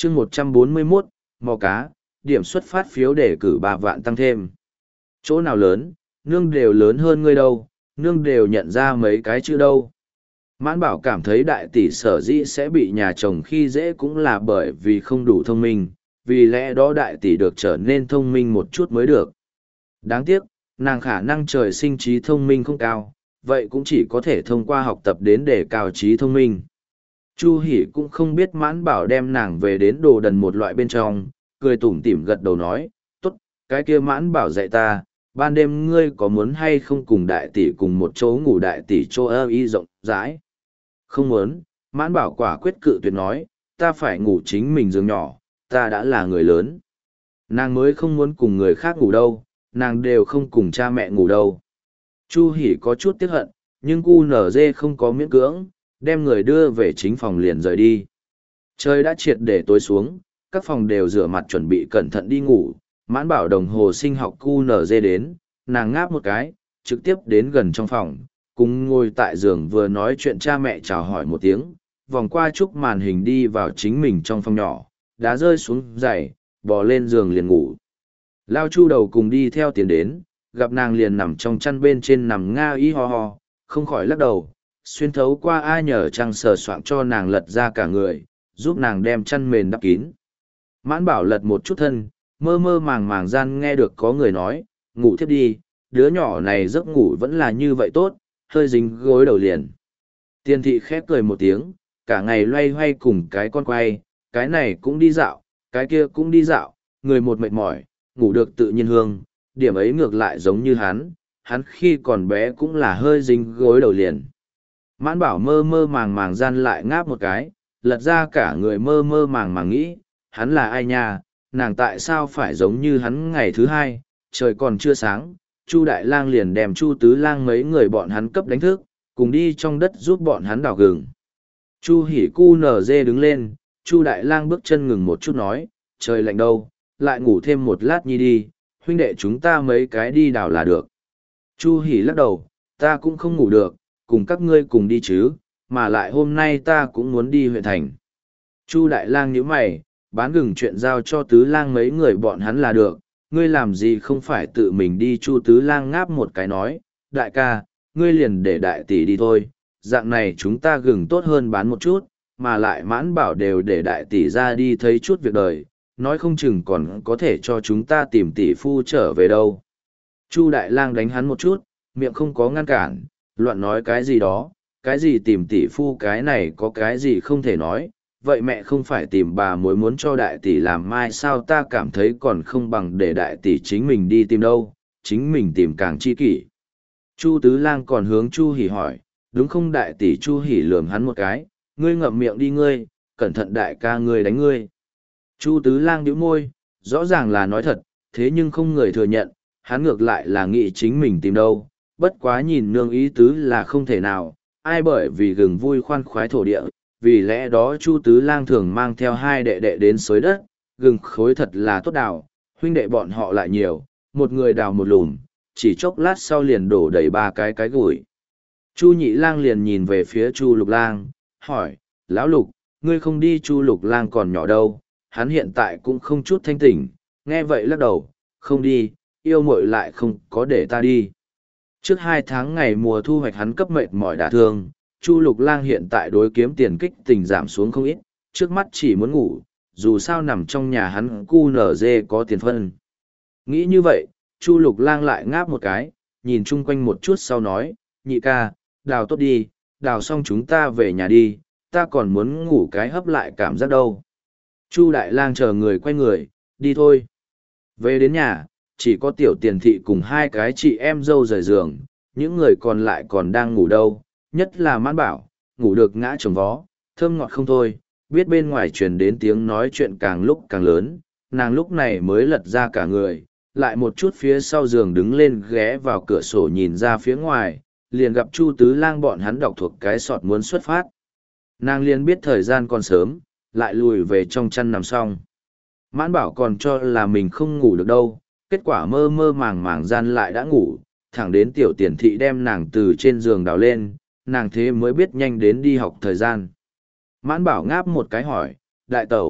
chương 141, mò cá, điểm xuất phát phiếu để cử 3 vạn tăng thêm. Chỗ nào lớn, nương đều lớn hơn ngươi đâu, nương đều nhận ra mấy cái chữ đâu. Mãn Bảo cảm thấy đại tỷ sở dĩ sẽ bị nhà chồng khi dễ cũng là bởi vì không đủ thông minh, vì lẽ đó đại tỷ được trở nên thông minh một chút mới được. Đáng tiếc, nàng khả năng trời sinh trí thông minh không cao, vậy cũng chỉ có thể thông qua học tập đến để cao trí thông minh. Chu Hỷ cũng không biết Mãn Bảo đem nàng về đến đồ đần một loại bên trong, cười tủm tỉm gật đầu nói, tốt, cái kia Mãn Bảo dạy ta, ban đêm ngươi có muốn hay không cùng đại tỷ cùng một chỗ ngủ, đại tỷ chỗ ơ y rộng rãi. Không muốn, Mãn Bảo quả quyết cự tuyệt nói, ta phải ngủ chính mình giường nhỏ, ta đã là người lớn. Nàng mới không muốn cùng người khác ngủ đâu, nàng đều không cùng cha mẹ ngủ đâu. Chu Hỷ có chút tiếc hận, nhưng cu nở dê không có miễn cưỡng, đem người đưa về chính phòng liền rời đi. Trời đã triệt để tối xuống, các phòng đều rửa mặt chuẩn bị cẩn thận đi ngủ. Mãn Bảo đồng hồ sinh học cu nở dê đến, nàng ngáp một cái, trực tiếp đến gần trong phòng, cùng ngồi tại giường vừa nói chuyện cha mẹ chào hỏi một tiếng, vòng qua chúc màn hình đi vào chính mình trong phòng nhỏ, đá rơi xuống giày, bò lên giường liền ngủ. Lao Chu đầu cùng đi theo tiền đến, gặp nàng liền nằm trong chăn bên trên nằm nga y ho ho, không khỏi lắc đầu, xuyên thấu qua ai nhờ trăng sờ soạng cho nàng lật ra cả người, giúp nàng đem chăn mền đắp kín. Mãn Bảo lật một chút thân, mơ mơ màng màng gian nghe được có người nói, ngủ thiếp đi, đứa nhỏ này giấc ngủ vẫn là như vậy tốt, hơi dính gối đầu liền. Tiền thị khép cười một tiếng, cả ngày loay hoay cùng cái con quay, cái này cũng đi dạo, cái kia cũng đi dạo, người một mệt mỏi, ngủ được tự nhiên hương, điểm ấy ngược lại giống như hắn khi còn bé cũng là hơi dính gối đầu liền. Mãn Bảo mơ mơ màng màng gian lại ngáp một cái, lật ra cả người mơ mơ màng màng nghĩ, hắn là ai nha, nàng tại sao phải giống như hắn ngày thứ hai, trời còn chưa sáng, Chu Đại Lang liền đem Chu Tứ Lang mấy người bọn hắn cấp đánh thức, cùng đi trong đất giúp bọn hắn đào gừng. Chu Hỷ cu nở dê đứng lên, Chu Đại Lang bước chân ngừng một chút nói, trời lạnh đâu, lại ngủ thêm một lát nhi đi, huynh đệ chúng ta mấy cái đi đào là được. Chu Hỷ lắc đầu, ta cũng không ngủ được, cùng các ngươi cùng đi chứ, mà lại hôm nay ta cũng muốn đi huyện thành. Chu Đại Lang nhíu mày, bán gừng chuyện giao cho Tứ Lang mấy người bọn hắn là được, ngươi làm gì không phải tự mình đi. Chu Tứ Lang ngáp một cái nói, đại ca, ngươi liền để đại tỷ đi thôi, dạng này chúng ta gừng tốt hơn bán một chút, mà lại Mãn Bảo đều để đại tỷ ra đi thấy chút việc đời, nói không chừng còn có thể cho chúng ta tìm tỷ phu trở về đâu. Chu Đại Lang đánh hắn một chút, miệng không có ngăn cản, loạn nói cái gì đó, cái gì tìm tỷ phu cái này có cái gì không thể nói, vậy mẹ không phải tìm bà mối muốn cho đại tỷ làm mai sao, ta cảm thấy còn không bằng để đại tỷ chính mình đi tìm đâu, chính mình tìm càng chi kỷ. Chu Tứ Lang còn hướng Chu Hỷ hỏi, đúng không đại tỷ? Chu Hỷ lườm hắn một cái, ngươi ngậm miệng đi ngươi, cẩn thận đại ca ngươi đánh ngươi. Chu Tứ Lang nhíu môi, rõ ràng là nói thật, thế nhưng không người thừa nhận, hắn ngược lại là nghĩ chính mình tìm đâu, bất quá nhìn nương ý tứ là không thể nào, ai bởi vì gừng vui khoan khoái thổ địa, vì lẽ đó Chu Tứ Lang thường mang theo hai đệ đệ đến xới đất, gừng khối thật là tốt đào, huynh đệ bọn họ lại nhiều, một người đào một lùm, chỉ chốc lát sau liền đổ đầy 3 cái gủi. Chu Nhị Lang liền nhìn về phía Chu Lục Lang, hỏi, lão Lục, ngươi không đi? Chu Lục Lang còn nhỏ đâu, hắn hiện tại cũng không chút thanh tỉnh, nghe vậy lắc đầu, không đi, yêu muội lại không có để ta đi. Trước 2 tháng ngày mùa thu hoạch hắn cấp mệt mỏi đả thương, Chu Lục Lang hiện tại đối kiếm tiền kích tình giảm xuống không ít, trước mắt chỉ muốn ngủ, dù sao nằm trong nhà hắn cu nở dê có tiền phân. Nghĩ như vậy, Chu Lục Lang lại ngáp một cái, nhìn chung quanh một chút sau nói, nhị ca, đào tốt đi, đào xong chúng ta về nhà đi, ta còn muốn ngủ cái hấp lại cảm giác đâu. Chu Đại Lang chờ người quay người, đi thôi. Về đến nhà, chỉ có Tiểu Tiền Thị cùng 2 cái chị em dâu rời giường, những người còn lại còn đang ngủ đâu, nhất là Mãn Bảo, ngủ được ngã chồng vó, thơm ngọt không thôi, biết bên ngoài truyền đến tiếng nói chuyện càng lúc càng lớn, nàng lúc này mới lật ra cả người, lại một chút phía sau giường đứng lên ghé vào cửa sổ nhìn ra phía ngoài, liền gặp Chu Tứ Lang bọn hắn đọc thuộc cái sọt muốn xuất phát. Nàng liền biết thời gian còn sớm, lại lùi về trong chăn nằm xong. Mãn Bảo còn cho là mình không ngủ được đâu, kết quả mơ mơ màng màng gian lại đã ngủ, thẳng đến Tiểu Tiền Thị đem nàng từ trên giường đào lên, nàng thế mới biết nhanh đến đi học thời gian. Mãn Bảo ngáp một cái hỏi, đại tẩu,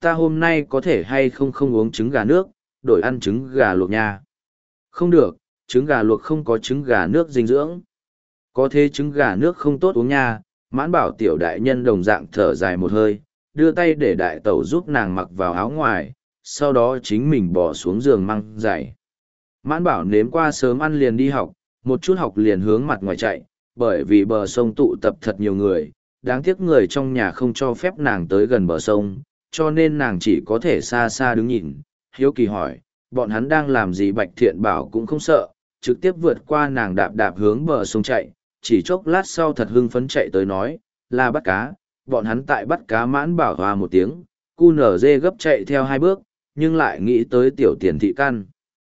ta hôm nay có thể hay không không uống trứng gà nước, đổi ăn trứng gà luộc nha. Không được, trứng gà luộc không có trứng gà nước dinh dưỡng. Có thế trứng gà nước không tốt uống nha. Mãn bảo tiểu đại nhân đồng dạng thở dài một hơi, đưa tay để đại tẩu giúp nàng mặc vào áo ngoài, sau đó chính mình bỏ xuống giường mang giày. Mãn bảo nếm qua sớm ăn liền đi học, một chút học liền hướng mặt ngoài chạy, bởi vì bờ sông tụ tập thật nhiều người, đáng tiếc người trong nhà không cho phép nàng tới gần bờ sông, cho nên nàng chỉ có thể xa xa đứng nhìn. Hiếu kỳ hỏi, bọn hắn đang làm gì? Bạch Thiện Bảo cũng không sợ, trực tiếp vượt qua nàng đạp đạp hướng bờ sông chạy, chỉ chốc lát sau thật hưng phấn chạy tới nói, là bắt cá, bọn hắn tại bắt cá. Mãn bảo hoa một tiếng, cu nở dê gấp chạy theo 2 bước, nhưng lại nghĩ tới tiểu tiền thị căn.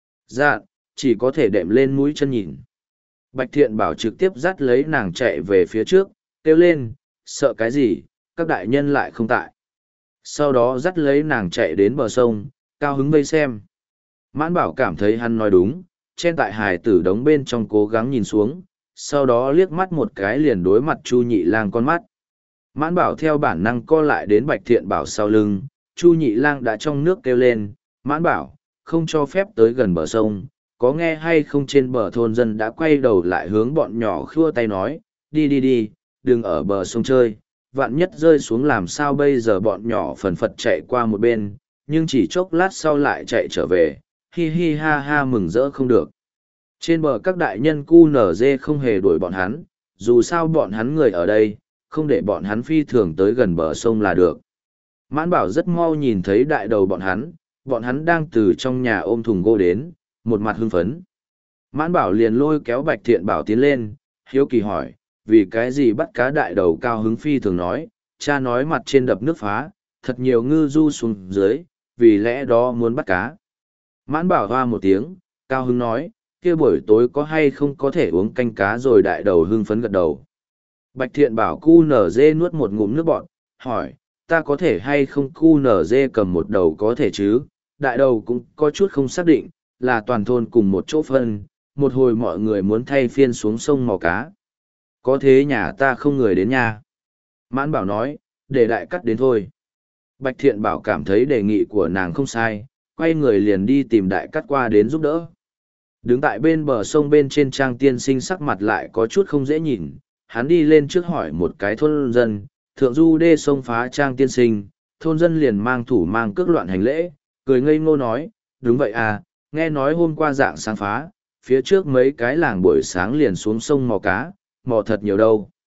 Dạ, chỉ có thể đệm lên mũi chân nhìn. Bạch Thiện Bảo trực tiếp dắt lấy nàng chạy về phía trước, kêu lên, sợ cái gì, các đại nhân lại không tại. Sau đó dắt lấy nàng chạy đến bờ sông, cao hứng vây xem. Mãn bảo cảm thấy hắn nói đúng, chen tại hài tử đống bên trong cố gắng nhìn xuống, sau đó liếc mắt một cái liền đối mặt Chu Nhị Lang con mắt. Mãn bảo theo bản năng co lại đến Bạch Thiện Bảo sau lưng, Chu Nhị Lang đã trong nước kêu lên, Mãn bảo, không cho phép tới gần bờ sông, có nghe hay không? Trên bờ thôn dân đã quay đầu lại hướng bọn nhỏ khua tay nói, đi đi đi, đừng ở bờ sông chơi, vạn nhất rơi xuống làm sao bây giờ? Bọn nhỏ phần phật chạy qua một bên, nhưng chỉ chốc lát sau lại chạy trở về, hi hi ha ha mừng rỡ không được. Trên bờ các đại nhân cu nở dê không hề đuổi bọn hắn, dù sao bọn hắn người ở đây, không để bọn hắn phi thường tới gần bờ sông là được. Mãn bảo rất mau nhìn thấy đại đầu bọn hắn đang từ trong nhà ôm thùng gỗ đến, một mặt hưng phấn. Mãn bảo liền lôi kéo Bạch Thiện Bảo tiến lên, hiếu kỳ hỏi, vì cái gì bắt cá? Đại đầu cao hứng phi thường nói, cha nói mặt trên đập nước phá, thật nhiều ngư du xuống dưới, vì lẽ đó muốn bắt cá. Mãn bảo hoa một tiếng, cao hứng nói, kia buổi tối có hay không có thể uống canh cá rồi? Đại đầu hưng phấn gật đầu. Bạch Thiện Bảo cu nở dê nuốt một ngụm nước bọt, hỏi, ta có thể hay không? Cu nở dê cầm một đầu có thể chứ? Đại đầu cũng có chút không xác định, là toàn thôn cùng một chỗ phân, một hồi mọi người muốn thay phiên xuống sông mò cá. Có thế nhà ta không người đến nhà. Mãn bảo nói, để đại cắt đến thôi. Bạch Thiện Bảo cảm thấy đề nghị của nàng không sai, quay người liền đi tìm đại cắt qua đến giúp đỡ. Đứng tại bên bờ sông bên trên, Trang tiên sinh sắc mặt lại có chút không dễ nhìn, hắn đi lên trước hỏi một cái thôn dân, thượng du đê sông phá. Trang tiên sinh, thôn dân liền mang thủ mang cước loạn hành lễ, cười ngây ngô nói, đúng vậy à, nghe nói hôm qua dạng sáng phá, phía trước mấy cái làng buổi sáng liền xuống sông mò cá, mò thật nhiều đâu.